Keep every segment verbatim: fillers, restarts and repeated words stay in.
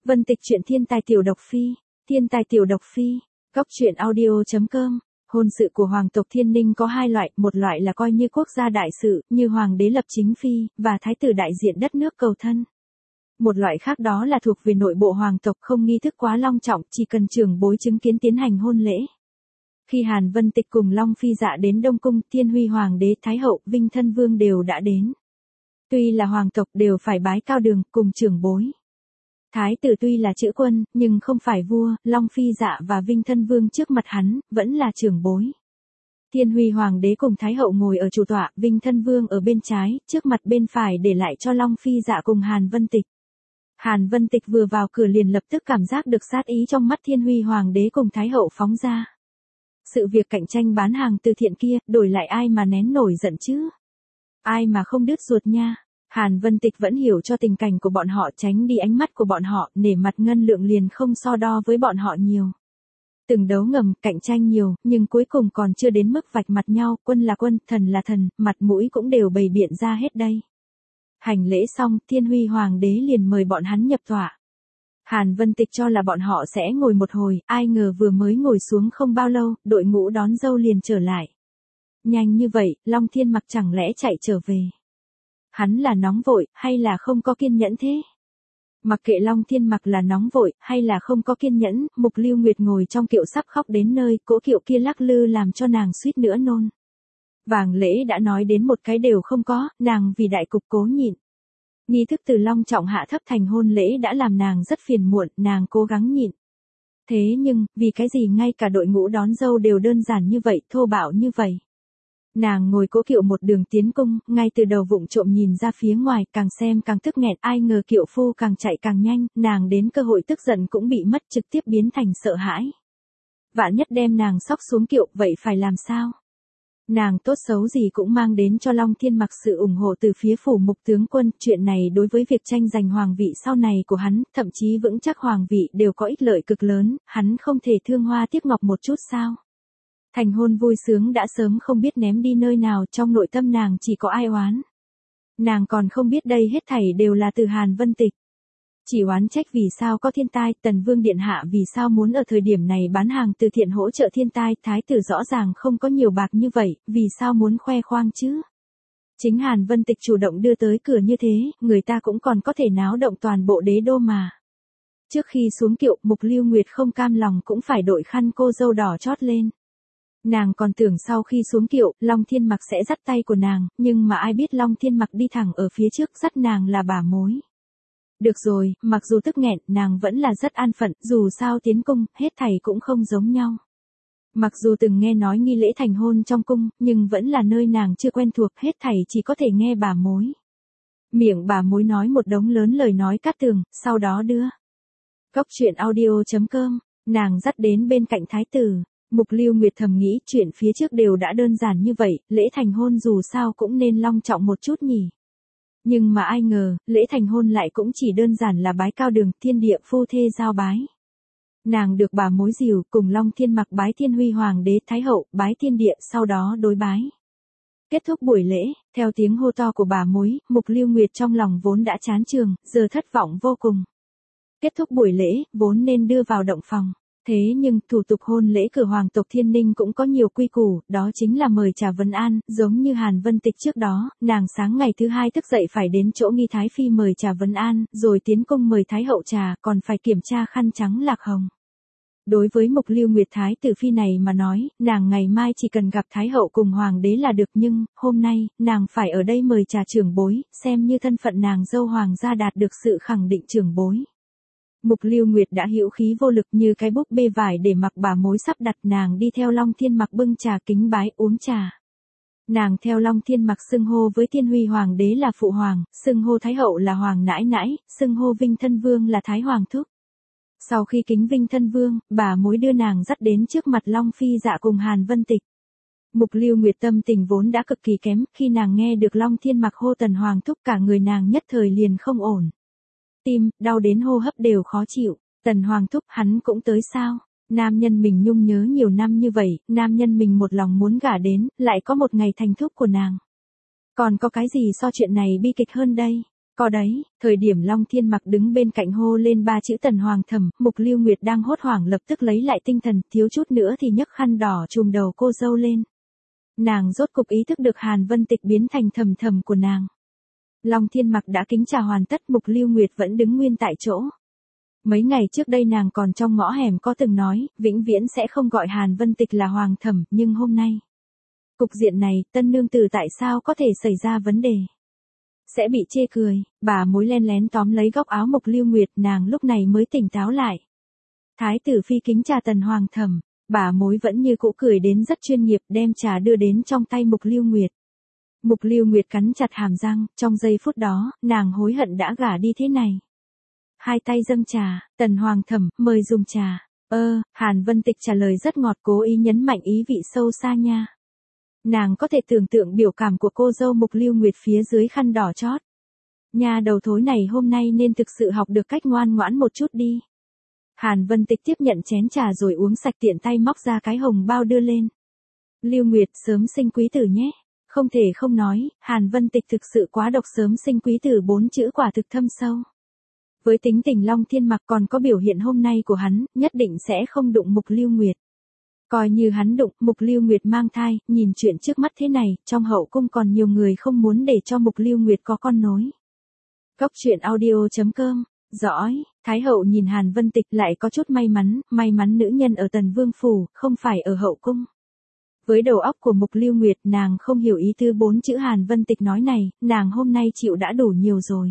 Vân Tịch truyện thiên tài tiểu độc phi, thiên tài tiểu độc phi, góc truyện audio chấm com. Hôn sự của hoàng tộc Thiên Ninh có hai loại, một loại là coi như quốc gia đại sự, như hoàng đế lập chính phi, và thái tử đại diện đất nước cầu thân. Một loại khác đó là thuộc về nội bộ hoàng tộc, không nghi thức quá long trọng, chỉ cần trưởng bối chứng kiến tiến hành hôn lễ. Khi Hàn Vân Tịch cùng Long Phi Dạ đến Đông Cung, Thiên Huy Hoàng đế, Thái hậu, Vinh Thân Vương đều đã đến. Tuy là hoàng tộc đều phải bái cao đường, cùng trưởng bối. Thái tử tuy là chữ quân, nhưng không phải vua, Long Phi Dạ và Vinh Thân Vương trước mặt hắn, vẫn là trưởng bối. Thiên Huy Hoàng đế cùng Thái hậu ngồi ở chủ tọa, Vinh Thân Vương ở bên trái, trước mặt bên phải để lại cho Long Phi Dạ cùng Hàn Vân Tịch. Hàn Vân Tịch vừa vào cửa liền lập tức cảm giác được sát ý trong mắt Thiên Huy Hoàng đế cùng Thái hậu phóng ra. Sự việc cạnh tranh bán hàng từ thiện kia, đổi lại ai mà nén nổi giận chứ? Ai mà không đứt ruột nha? Hàn Vân Tịch vẫn hiểu cho tình cảnh của bọn họ, tránh đi ánh mắt của bọn họ, nể mặt ngân lượng liền không so đo với bọn họ nhiều. Từng đấu ngầm, cạnh tranh nhiều, nhưng cuối cùng còn chưa đến mức vạch mặt nhau, quân là quân, thần là thần, mặt mũi cũng đều bày biện ra hết đây. Hành lễ xong, Thiên Huy Hoàng đế liền mời bọn hắn nhập tọa. Hàn Vân Tịch cho là bọn họ sẽ ngồi một hồi, ai ngờ vừa mới ngồi xuống không bao lâu, đội ngũ đón dâu liền trở lại. Nhanh như vậy, Long Thiên Mặc chẳng lẽ chạy trở về? Hắn là nóng vội, hay là không có kiên nhẫn thế? Mặc kệ Long Thiên Mặc là nóng vội, hay là không có kiên nhẫn, Mục Lưu Nguyệt ngồi trong kiệu sắp khóc đến nơi, cỗ kiệu kia lắc lư làm cho nàng suýt nữa nôn. Vàng lễ đã nói đến một cái đều không có, nàng vì đại cục cố nhịn. Nghi thức từ long trọng hạ thấp thành hôn lễ đã làm nàng rất phiền muộn, nàng cố gắng nhịn. Thế nhưng, vì cái gì ngay cả đội ngũ đón dâu đều đơn giản như vậy, thô bạo như vậy? Nàng ngồi cỗ kiệu một đường tiến cung, ngay từ đầu vụng trộm nhìn ra phía ngoài, càng xem càng tức nghẹn, ai ngờ kiệu phu càng chạy càng nhanh, nàng đến cơ hội tức giận cũng bị mất, trực tiếp biến thành sợ hãi. Vạn nhất đem nàng xóc xuống kiệu, vậy phải làm sao? Nàng tốt xấu gì cũng mang đến cho Long Thiên Mặc sự ủng hộ từ phía phủ mục tướng quân, chuyện này đối với việc tranh giành hoàng vị sau này của hắn, thậm chí vững chắc hoàng vị đều có ích lợi cực lớn, hắn không thể thương hoa tiếc ngọc một chút sao? Thành hôn vui sướng đã sớm không biết ném đi nơi nào, trong nội tâm nàng chỉ có ai oán. Nàng còn không biết đây hết thảy đều là từ Hàn Vân Tịch. Chỉ oán trách vì sao có thiên tai, Tần Vương Điện Hạ vì sao muốn ở thời điểm này bán hàng từ thiện hỗ trợ thiên tai, thái tử rõ ràng không có nhiều bạc như vậy, vì sao muốn khoe khoang chứ? Chính Hàn Vân Tịch chủ động đưa tới cửa như thế, người ta cũng còn có thể náo động toàn bộ đế đô mà. Trước khi xuống kiệu, Mục Lưu Nguyệt không cam lòng cũng phải đội khăn cô dâu đỏ chót lên. Nàng còn tưởng sau khi xuống kiệu, Long Thiên Mặc sẽ dắt tay của nàng, nhưng mà ai biết Long Thiên Mặc đi thẳng ở phía trước dắt nàng là bà mối. Được rồi, mặc dù tức nghẹn, nàng vẫn là rất an phận, dù sao tiến cung, hết thảy cũng không giống nhau. Mặc dù từng nghe nói nghi lễ thành hôn trong cung, nhưng vẫn là nơi nàng chưa quen thuộc, hết thảy chỉ có thể nghe bà mối. Miệng bà mối nói một đống lớn lời nói cát tường, sau đó đưa. Góc truyện audio chấm com, nàng dắt đến bên cạnh thái tử. Mục Lưu Nguyệt thầm nghĩ chuyện phía trước đều đã đơn giản như vậy, lễ thành hôn dù sao cũng nên long trọng một chút nhỉ. Nhưng mà ai ngờ, lễ thành hôn lại cũng chỉ đơn giản là bái cao đường, thiên địa phu thê giao bái. Nàng được bà mối dìu, cùng Long Thiên Mặc bái Thiên Huy Hoàng đế, Thái hậu, bái thiên địa, sau đó đối bái. Kết thúc buổi lễ, theo tiếng hô to của bà mối, Mục Lưu Nguyệt trong lòng vốn đã chán trường, giờ thất vọng vô cùng. Kết thúc buổi lễ, vốn nên đưa vào động phòng. Thế nhưng, thủ tục hôn lễ cửa hoàng tộc Thiên Ninh cũng có nhiều quy củ, đó chính là mời trà vấn an, giống như Hàn Vân Tịch trước đó, nàng sáng ngày thứ hai thức dậy phải đến chỗ nghi thái phi mời trà vấn an, rồi tiến cung mời thái hậu trà, còn phải kiểm tra khăn trắng lạc hồng. Đối với Mục Lưu Nguyệt thái tử phi này mà nói, nàng ngày mai chỉ cần gặp thái hậu cùng hoàng đế là được, nhưng, hôm nay, nàng phải ở đây mời trà trưởng bối, xem như thân phận nàng dâu hoàng gia đạt được sự khẳng định trưởng bối. Mục Lưu Nguyệt đã hữu khí vô lực như cái búp bê vải để mặc bà mối sắp đặt, nàng đi theo Long Thiên Mặc bưng trà kính bái uống trà. Nàng theo Long Thiên Mặc xưng hô với Thiên Huy Hoàng đế là phụ hoàng, xưng hô Thái hậu là hoàng nãi nãi, xưng hô Vinh Thân Vương là Thái hoàng thúc. Sau khi kính Vinh Thân Vương, bà mối đưa nàng dắt đến trước mặt Long Phi Dạ cùng Hàn Vân Tịch. Mục Lưu Nguyệt tâm tình vốn đã cực kỳ kém, khi nàng nghe được Long Thiên Mặc hô Tần hoàng thúc cả người nàng nhất thời liền không ổn. Tim, đau đến hô hấp đều khó chịu. Tần hoàng thúc, hắn cũng tới sao? Nam nhân mình nhung nhớ nhiều năm như vậy, nam nhân mình một lòng muốn gả đến, lại có một ngày thành thúc của nàng. Còn có cái gì so chuyện này bi kịch hơn đây? Có đấy, thời điểm Long Thiên Mặc đứng bên cạnh hô lên ba chữ Tần Hoàng Thẩm, Mục Lưu Nguyệt đang hốt hoảng lập tức lấy lại tinh thần, thiếu chút nữa thì nhấc khăn đỏ trùm đầu cô dâu lên. Nàng rốt cục ý thức được Hàn Vân Tịch biến thành Thầm Thầm của nàng. Long Thiên Mặc đã kính chào hoàn tất, Mục Lưu Nguyệt vẫn đứng nguyên tại chỗ. Mấy ngày trước đây nàng còn trong ngõ hẻm có từng nói, vĩnh viễn sẽ không gọi Hàn Vân Tịch là Hoàng Thẩm, nhưng hôm nay. Cục diện này, tân nương tử tại sao có thể xảy ra vấn đề? Sẽ bị chê cười, bà mối len lén tóm lấy góc áo Mục Lưu Nguyệt, nàng lúc này mới tỉnh táo lại. Thái tử phi kính trà Tần Hoàng Thẩm, bà mối vẫn như cũ cười đến rất chuyên nghiệp, đem trà đưa đến trong tay Mục Lưu Nguyệt. Mục Lưu Nguyệt cắn chặt hàm răng, trong giây phút đó, nàng hối hận đã gả đi thế này. Hai tay dâng trà, Tần Hoàng Thẩm, mời dùng trà. Ơ, Hàn Vân Tịch trả lời rất ngọt, cố ý nhấn mạnh ý vị sâu xa nha. Nàng có thể tưởng tượng biểu cảm của cô dâu Mục Lưu Nguyệt phía dưới khăn đỏ chót. Nha đầu thối này hôm nay nên thực sự học được cách ngoan ngoãn một chút đi. Hàn Vân Tịch tiếp nhận chén trà rồi uống sạch, tiện tay móc ra cái hồng bao đưa lên. Lưu Nguyệt sớm sinh quý tử nhé. Không thể không nói, Hàn Vân Tịch thực sự quá độc, sớm sinh quý tử bốn chữ quả thực thâm sâu. Với tính tình Long Thiên Mặc còn có biểu hiện hôm nay của hắn, nhất định sẽ không đụng Mục Lưu Nguyệt. Coi như hắn đụng, Mục Lưu Nguyệt mang thai, nhìn chuyện trước mắt thế này, trong hậu cung còn nhiều người không muốn để cho Mục Lưu Nguyệt có con nối. Góc truyện audio chấm com, dõi, Thái hậu nhìn Hàn Vân Tịch lại có chút may mắn, may mắn nữ nhân ở Tần Vương Phủ, không phải ở hậu cung. Với đầu óc của Mục Lưu Nguyệt, nàng không hiểu ý tứ bốn chữ Hàn Vân Tịch nói này, nàng hôm nay chịu đã đủ nhiều rồi.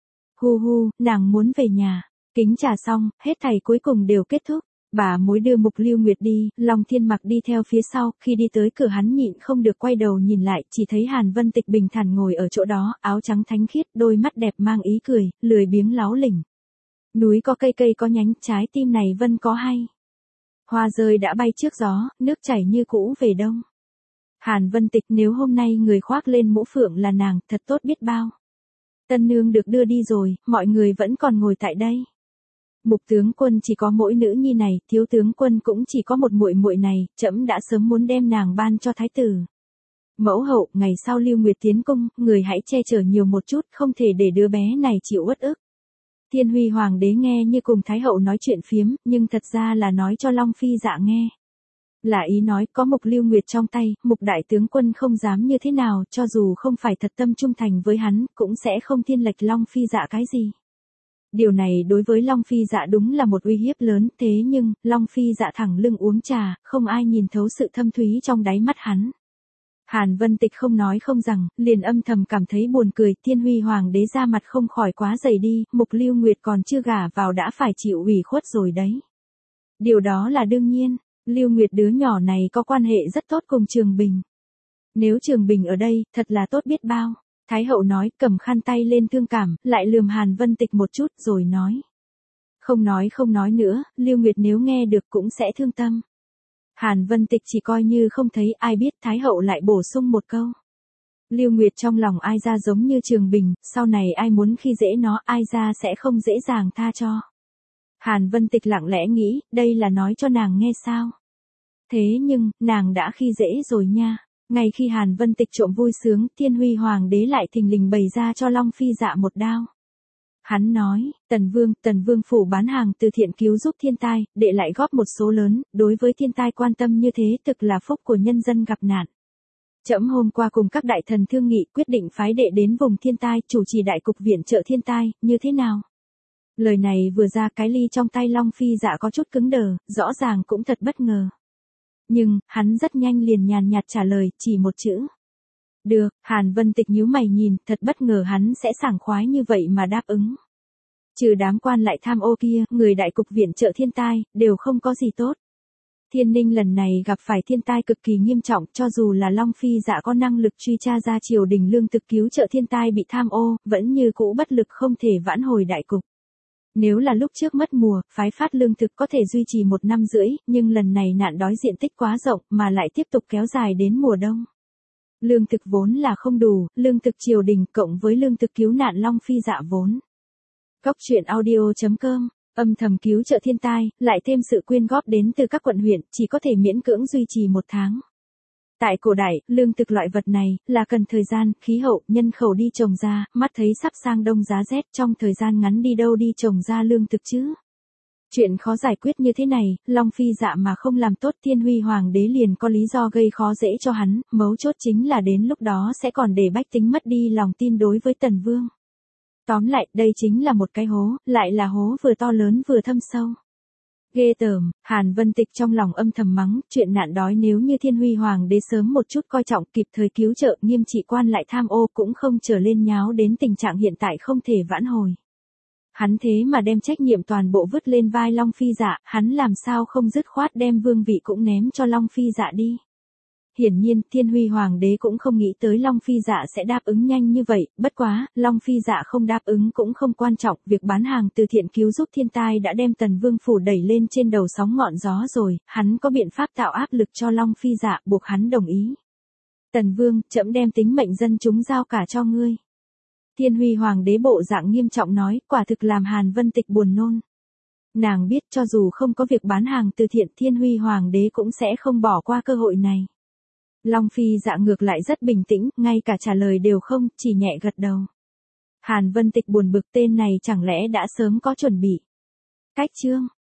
Hu hu, nàng muốn về nhà. Kính trà xong, hết thảy cuối cùng đều kết thúc. Bà mối đưa Mục Lưu Nguyệt đi, Long Thiên Mặc đi theo phía sau, khi đi tới cửa hắn nhịn không được quay đầu nhìn lại, chỉ thấy Hàn Vân Tịch bình thản ngồi ở chỗ đó, áo trắng thánh khiết, đôi mắt đẹp mang ý cười, lười biếng láo lỉnh. Núi có cây cây có nhánh, trái tim này Vân có hay. Hoa rơi đã bay trước gió, nước chảy như cũ về đông. Hàn Vân Tịch, nếu hôm nay người khoác lên mũ phượng là nàng, thật tốt biết bao. Tân nương được đưa đi rồi, mọi người vẫn còn ngồi tại đây. Mục tướng quân chỉ có mỗi nữ nhi này, thiếu tướng quân cũng chỉ có một muội muội này, trẫm đã sớm muốn đem nàng ban cho thái tử. Mẫu hậu, ngày sau Lưu Nguyệt tiến cung, người hãy che chở nhiều một chút, không thể để đứa bé này chịu uất ức. Thiên Huy Hoàng đế nghe như cùng Thái hậu nói chuyện phiếm, nhưng thật ra là nói cho Long Phi Dạ nghe. Là ý nói có Mục Lưu Nguyệt trong tay, Mục đại tướng quân không dám như thế nào, cho dù không phải thật tâm trung thành với hắn, cũng sẽ không thiên lệch Long Phi Dạ cái gì. Điều này đối với Long Phi Dạ đúng là một uy hiếp lớn, thế nhưng, Long Phi Dạ thẳng lưng uống trà, không ai nhìn thấu sự thâm thúy trong đáy mắt hắn. Hàn Vân Tịch không nói không rằng, liền âm thầm cảm thấy buồn cười, Thiên Huy Hoàng đế ra mặt không khỏi quá dày đi, Mục Lưu Nguyệt còn chưa gả vào đã phải chịu ủy khuất rồi đấy. Điều đó là đương nhiên, Lưu Nguyệt đứa nhỏ này có quan hệ rất tốt cùng Trường Bình. Nếu Trường Bình ở đây, thật là tốt biết bao. Thái hậu nói, cầm khăn tay lên thương cảm, lại lườm Hàn Vân Tịch một chút rồi nói. Không nói không nói nữa, Lưu Nguyệt nếu nghe được cũng sẽ thương tâm. Hàn Vân Tịch chỉ coi như không thấy, ai biết Thái hậu lại bổ sung một câu. Lưu Nguyệt trong lòng ai ra giống như Trường Bình, sau này ai muốn khi dễ nó, ai ra sẽ không dễ dàng tha cho. Hàn Vân Tịch lặng lẽ nghĩ, đây là nói cho nàng nghe sao? Thế nhưng, nàng đã khi dễ rồi nha. Ngay khi Hàn Vân Tịch trộm vui sướng, Thiên Huy Hoàng đế lại thình lình bày ra cho Long Phi Dạ một đao. Hắn nói, Tần Vương, Tần Vương phủ bán hàng từ thiện cứu giúp thiên tai, đệ lại góp một số lớn, đối với thiên tai quan tâm như thế thực là phúc của nhân dân gặp nạn. Trẫm hôm qua cùng các đại thần thương nghị quyết định phái đệ đến vùng thiên tai, chủ trì đại cục viện trợ thiên tai, như thế nào? Lời này vừa ra, cái ly trong tay Long Phi Dạ có chút cứng đờ, rõ ràng cũng thật bất ngờ. Nhưng, hắn rất nhanh liền nhàn nhạt trả lời, chỉ một chữ. Được, Hàn Vân Tịch nhíu mày nhìn, thật bất ngờ hắn sẽ sảng khoái như vậy mà đáp ứng. Trừ đám quan lại tham ô kia, người đại cục viện trợ thiên tai, đều không có gì tốt. Thiên Ninh lần này gặp phải thiên tai cực kỳ nghiêm trọng, cho dù là Long Phi Dạ có năng lực truy tra ra triều đình lương thực cứu trợ thiên tai bị tham ô, vẫn như cũ bất lực không thể vãn hồi đại cục. Nếu là lúc trước mất mùa, phái phát lương thực có thể duy trì một năm rưỡi, nhưng lần này nạn đói diện tích quá rộng mà lại tiếp tục kéo dài đến mùa đông. Lương thực vốn là không đủ, lương thực triều đình cộng với lương thực cứu nạn Long Phi Dạ vốn. Góc truyện audio chấm com, âm thầm cứu trợ thiên tai, lại thêm sự quyên góp đến từ các quận huyện, chỉ có thể miễn cưỡng duy trì một tháng. Tại cổ đại, lương thực loại vật này, là cần thời gian, khí hậu, nhân khẩu đi trồng ra, mắt thấy sắp sang đông giá rét trong thời gian ngắn đi đâu đi trồng ra lương thực chứ. Chuyện khó giải quyết như thế này, Long Phi Dạ mà không làm tốt Thiên Huy Hoàng đế liền có lý do gây khó dễ cho hắn, mấu chốt chính là đến lúc đó sẽ còn để bách tính mất đi lòng tin đối với Tần Vương. Tóm lại, đây chính là một cái hố, lại là hố vừa to lớn vừa thâm sâu. Ghê tởm, Hàn Vân Tịch trong lòng âm thầm mắng, chuyện nạn đói nếu như Thiên Huy Hoàng đế sớm một chút coi trọng kịp thời cứu trợ nghiêm trị quan lại tham ô cũng không trở lên nháo đến tình trạng hiện tại không thể vãn hồi. Hắn thế mà đem trách nhiệm toàn bộ vứt lên vai Long Phi Dạ, hắn làm sao không dứt khoát đem vương vị cũng ném cho Long Phi Dạ đi. Hiển nhiên, Thiên Huy Hoàng đế cũng không nghĩ tới Long Phi Dạ sẽ đáp ứng nhanh như vậy, bất quá, Long Phi Dạ không đáp ứng cũng không quan trọng, việc bán hàng từ thiện cứu giúp thiên tai đã đem Tần Vương phủ đẩy lên trên đầu sóng ngọn gió rồi, hắn có biện pháp tạo áp lực cho Long Phi Dạ buộc hắn đồng ý. Tần Vương, trẫm đem tính mệnh dân chúng giao cả cho ngươi. Thiên Huy Hoàng đế bộ dạng nghiêm trọng nói, quả thực làm Hàn Vân Tịch buồn nôn. Nàng biết cho dù không có việc bán hàng từ thiện Thiên Huy Hoàng đế cũng sẽ không bỏ qua cơ hội này. Long Phi Dạ ngược lại rất bình tĩnh, ngay cả trả lời đều không, chỉ nhẹ gật đầu. Hàn Vân Tịch buồn bực tên này chẳng lẽ đã sớm có chuẩn bị. Cách chương.